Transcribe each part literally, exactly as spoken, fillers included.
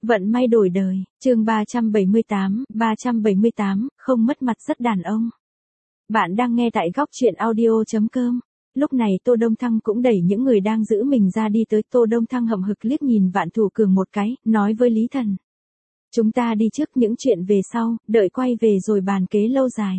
Vận may đổi đời, chương ba trăm bảy mươi tám, ba trăm bảy mươi tám, không mất mặt rất đàn ông. Bạn đang nghe tại góc truyện audio chấm com. Lúc này Tô Đông Thăng cũng đẩy những người đang giữ mình ra đi tới. Tô Đông Thăng hậm hực liếc nhìn Vạn Thủ Cường một cái, nói với Lý Thần. Chúng ta đi trước, những chuyện về sau, đợi quay về rồi bàn kế lâu dài.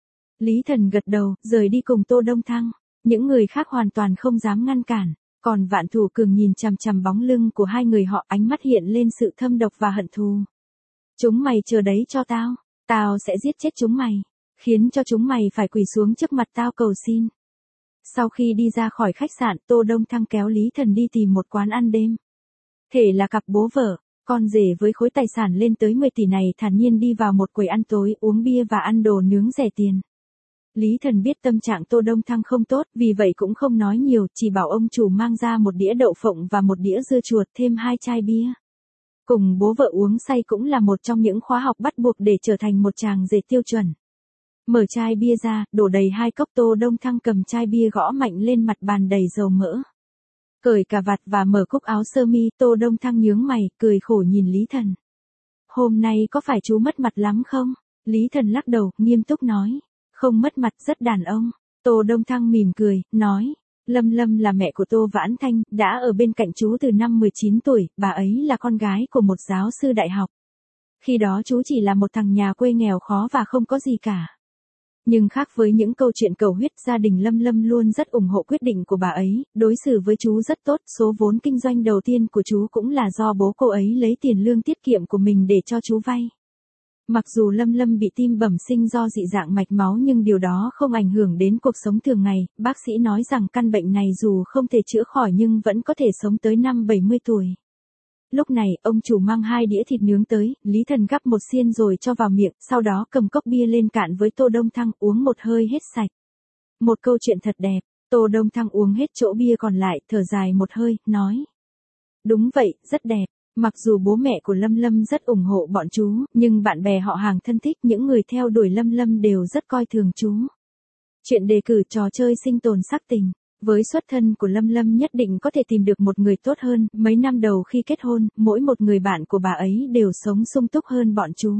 Lý Thần gật đầu, rời đi cùng Tô Đông Thăng. Những người khác hoàn toàn không dám ngăn cản. Còn Vạn Thủ Cường nhìn chằm chằm bóng lưng của hai người họ, ánh mắt hiện lên sự thâm độc và hận thù. Chúng mày chờ đấy cho tao, tao sẽ giết chết chúng mày, khiến cho chúng mày phải quỳ xuống trước mặt tao cầu xin. Sau khi đi ra khỏi khách sạn, Tô Đông Thăng kéo Lý Thần đi tìm một quán ăn đêm. Thể là cặp bố vợ, con rể với khối tài sản lên tới mười tỷ này thản nhiên đi vào một quầy ăn tối, uống bia và ăn đồ nướng rẻ tiền. Lý Thần biết tâm trạng Tô Đông Thăng không tốt, vì vậy cũng không nói nhiều, chỉ bảo ông chủ mang ra một đĩa đậu phộng và một đĩa dưa chuột, thêm hai chai bia. Cùng bố vợ uống say cũng là một trong những khóa học bắt buộc để trở thành một chàng rể tiêu chuẩn. Mở chai bia ra, đổ đầy hai cốc. Tô Đông Thăng cầm chai bia gõ mạnh lên mặt bàn đầy dầu mỡ. Cởi cà vạt và mở cúc áo sơ mi, Tô Đông Thăng nhướng mày, cười khổ nhìn Lý Thần. Hôm nay có phải chú mất mặt lắm không? Lý Thần lắc đầu, nghiêm túc nói. Không mất mặt, rất đàn ông. Tô Đông Thăng mỉm cười, nói. Lâm Lâm là mẹ của Tô Vãn Thanh, đã ở bên cạnh chú từ năm mười chín tuổi, bà ấy là con gái của một giáo sư đại học. Khi đó chú chỉ là một thằng nhà quê nghèo khó và không có gì cả. Nhưng khác với những câu chuyện cầu huyết, gia đình Lâm Lâm luôn rất ủng hộ quyết định của bà ấy, đối xử với chú rất tốt. Số vốn kinh doanh đầu tiên của chú cũng là do bố cô ấy lấy tiền lương tiết kiệm của mình để cho chú vay. Mặc dù Lâm Lâm bị tim bẩm sinh do dị dạng mạch máu nhưng điều đó không ảnh hưởng đến cuộc sống thường ngày. Bác sĩ nói rằng căn bệnh này dù không thể chữa khỏi nhưng vẫn có thể sống tới năm bảy mươi tuổi. Lúc này, ông chủ mang hai đĩa thịt nướng tới, Lý Thần gắp một xiên rồi cho vào miệng, sau đó cầm cốc bia lên cạn với Tô Đông Thăng, uống một hơi hết sạch. Một câu chuyện thật đẹp. Tô Đông Thăng uống hết chỗ bia còn lại, thở dài một hơi, nói. Đúng vậy, rất đẹp. Mặc dù bố mẹ của Lâm Lâm rất ủng hộ bọn chú, nhưng bạn bè họ hàng thân thích, những người theo đuổi Lâm Lâm đều rất coi thường chú. Chuyện đề cử trò chơi sinh tồn sắc tình. Với xuất thân của Lâm Lâm nhất định có thể tìm được một người tốt hơn. Mấy năm đầu khi kết hôn, mỗi một người bạn của bà ấy đều sống sung túc hơn bọn chú.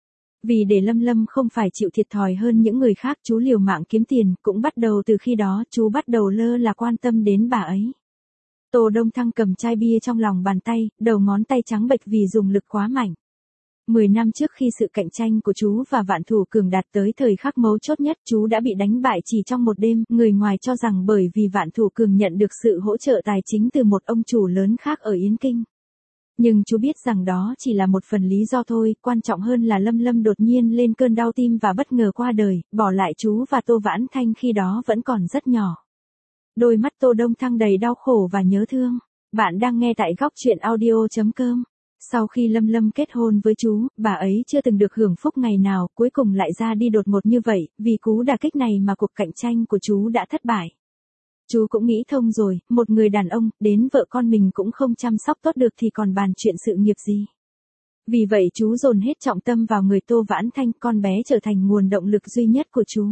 Vì để Lâm Lâm không phải chịu thiệt thòi hơn những người khác, chú liều mạng kiếm tiền. Cũng bắt đầu từ khi đó, chú bắt đầu lơ là quan tâm đến bà ấy. Tô Đông Thăng cầm chai bia trong lòng bàn tay, đầu ngón tay trắng bệch vì dùng lực quá mạnh. Mười năm trước khi sự cạnh tranh của chú và Vạn Thủ Cường đạt tới thời khắc mấu chốt nhất, chú đã bị đánh bại chỉ trong một đêm. Người ngoài cho rằng bởi vì Vạn Thủ Cường nhận được sự hỗ trợ tài chính từ một ông chủ lớn khác ở Yến Kinh. Nhưng chú biết rằng đó chỉ là một phần lý do thôi, quan trọng hơn là Lâm Lâm đột nhiên lên cơn đau tim và bất ngờ qua đời, bỏ lại chú và Tô Vãn Thanh khi đó vẫn còn rất nhỏ. Đôi mắt Tô Đông Thăng đầy đau khổ và nhớ thương. Bạn đang nghe tại góc truyện audio chấm com. Sau khi Lâm Lâm kết hôn với chú, bà ấy chưa từng được hưởng phúc ngày nào, cuối cùng lại ra đi đột ngột như vậy, vì cú đả kích này mà cuộc cạnh tranh của chú đã thất bại. Chú cũng nghĩ thông rồi, một người đàn ông, đến vợ con mình cũng không chăm sóc tốt được thì còn bàn chuyện sự nghiệp gì. Vì vậy chú dồn hết trọng tâm vào người Tô Vãn Thanh, con bé trở thành nguồn động lực duy nhất của chú.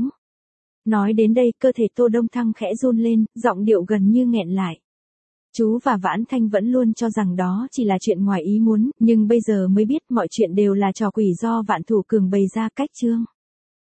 Nói đến đây, cơ thể Tô Đông Thăng khẽ run lên, giọng điệu gần như nghẹn lại. Chú và Vãn Thanh vẫn luôn cho rằng đó chỉ là chuyện ngoài ý muốn, nhưng bây giờ mới biết mọi chuyện đều là trò quỷ do Vạn Thủ Cường bày ra cách chương.